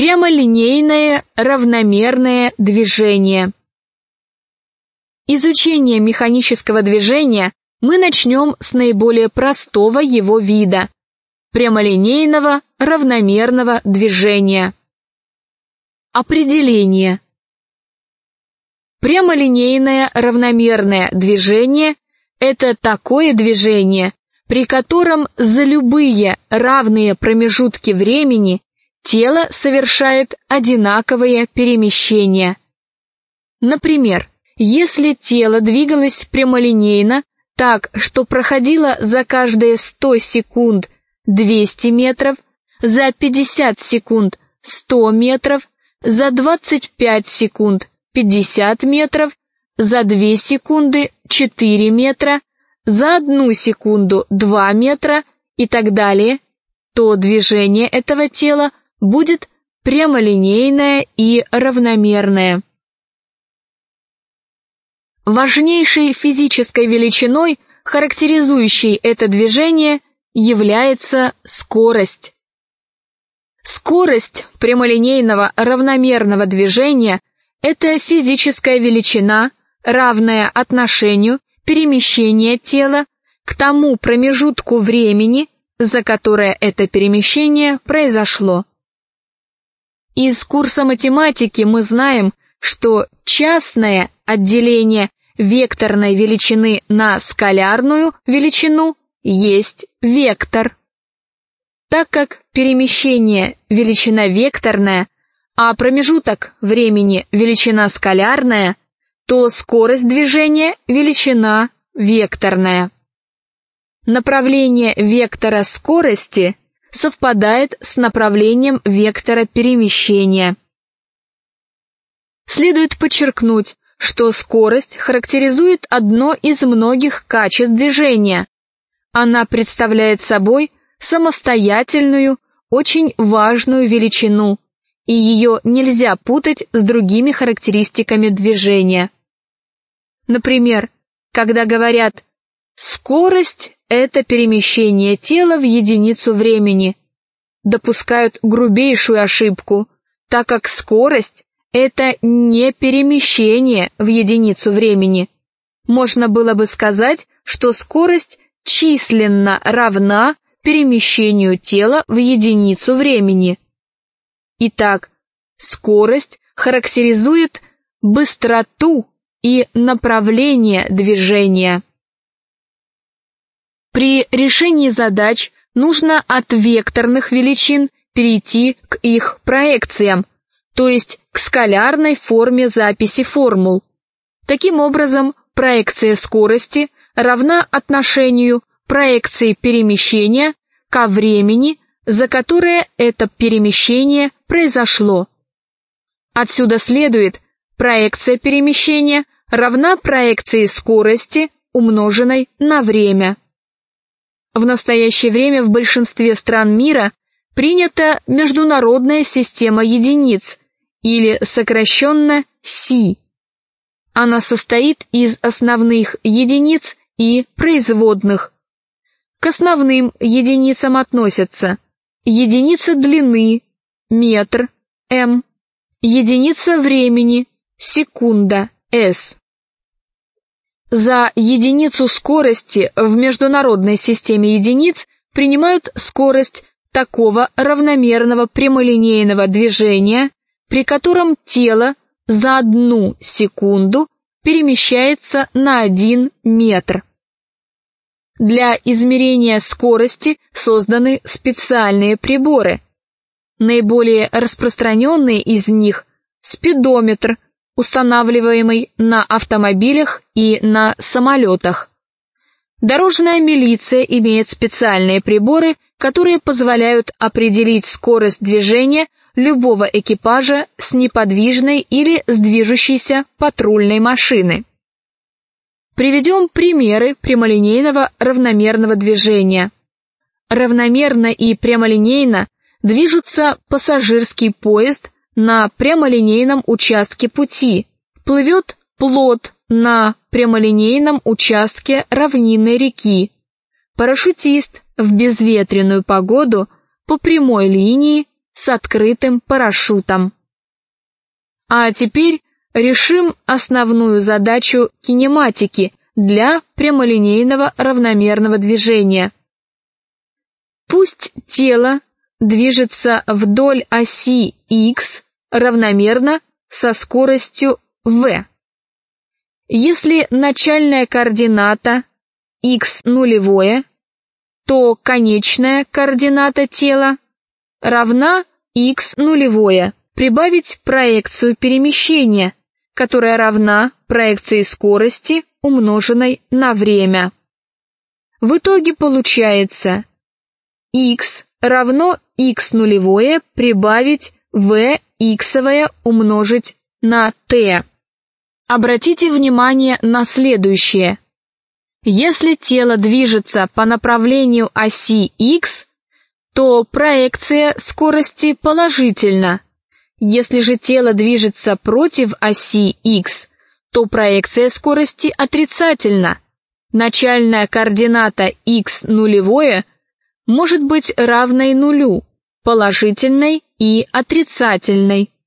Прямолинейное равномерное движение. Изучение механического движения мы начнем с наиболее простого его вида – прямолинейного равномерного движения. Определение. Прямолинейное равномерное движение – это такое движение, при котором за любые равные промежутки времени тело совершает одинаковые перемещения. Например, если тело двигалось прямолинейно так, что проходило за каждые 100 секунд 200 метров, за 50 секунд 100 метров, за 25 секунд 50 метров, за 2 секунды 4 метра, за 1 секунду 2 метра и так далее, то движение этого тела будет прямолинейное и равномерное. Важнейшей физической величиной, характеризующей это движение, является скорость. Скорость прямолинейного равномерного движения – это физическая величина, равная отношению перемещения тела к тому промежутку времени, за которое это перемещение произошло. Из курса математики мы знаем, что частное отделение векторной величины на скалярную величину есть вектор. Так как перемещение – величина векторная, а промежуток времени – величина скалярная, то скорость движения – величина векторная. Направление вектора скорости совпадает с направлением вектора перемещения. Следует подчеркнуть, что скорость характеризует одно из многих качеств движения. Она представляет собой самостоятельную, очень важную величину, и ее нельзя путать с другими характеристиками движения. Например, когда говорят «скорость – это перемещение тела в единицу времени», допускают грубейшую ошибку, так как скорость – это не перемещение в единицу времени. Можно было бы сказать, что скорость численно равна перемещению тела в единицу времени. Итак, скорость характеризует быстроту и направление движения. При решении задач нужно от векторных величин перейти к их проекциям, то есть к скалярной форме записи формул. Таким образом, проекция скорости равна отношению проекции перемещения ко времени, за которое это перемещение произошло. Отсюда следует, проекция перемещения равна проекции скорости, умноженной на время. В настоящее время в большинстве стран мира принята международная система единиц, или сокращенно СИ. Она состоит из основных единиц и производных. К основным единицам относятся единица длины, метр, м, единица времени, секунда, с. За единицу скорости в международной системе единиц принимают скорость такого равномерного прямолинейного движения, при котором тело за 1 секунду перемещается на 1 метр. Для измерения скорости созданы специальные приборы. Наиболее распространенные из них – спидометр, устанавливаемый на автомобилях и на самолетах. Дорожная милиция имеет специальные приборы, которые позволяют определить скорость движения любого экипажа с неподвижной или с движущейся патрульной машины. Приведем примеры прямолинейного равномерного движения. Равномерно и прямолинейно движется пассажирский поезд на прямолинейном участке пути, плывет плот на прямолинейном участке равнинной реки. Парашютист в безветренную погоду по прямой линии с открытым парашютом. А теперь решим основную задачу кинематики для прямолинейного равномерного движения. Пусть тело движется вдоль оси x равномерно со скоростью v. Если начальная координата x нулевое, то конечная координата тела равна x нулевое. Прибавить проекцию перемещения, которая равна проекции скорости, умноженной на время. В итоге получается x равно x нулевое прибавить v иксовое умножить на t. Обратите внимание на следующее. Если тело движется по направлению оси x, то проекция скорости положительна. Если же тело движется против оси x, то проекция скорости отрицательна. Начальная координата x нулевое может быть равной нулю, положительной и отрицательной.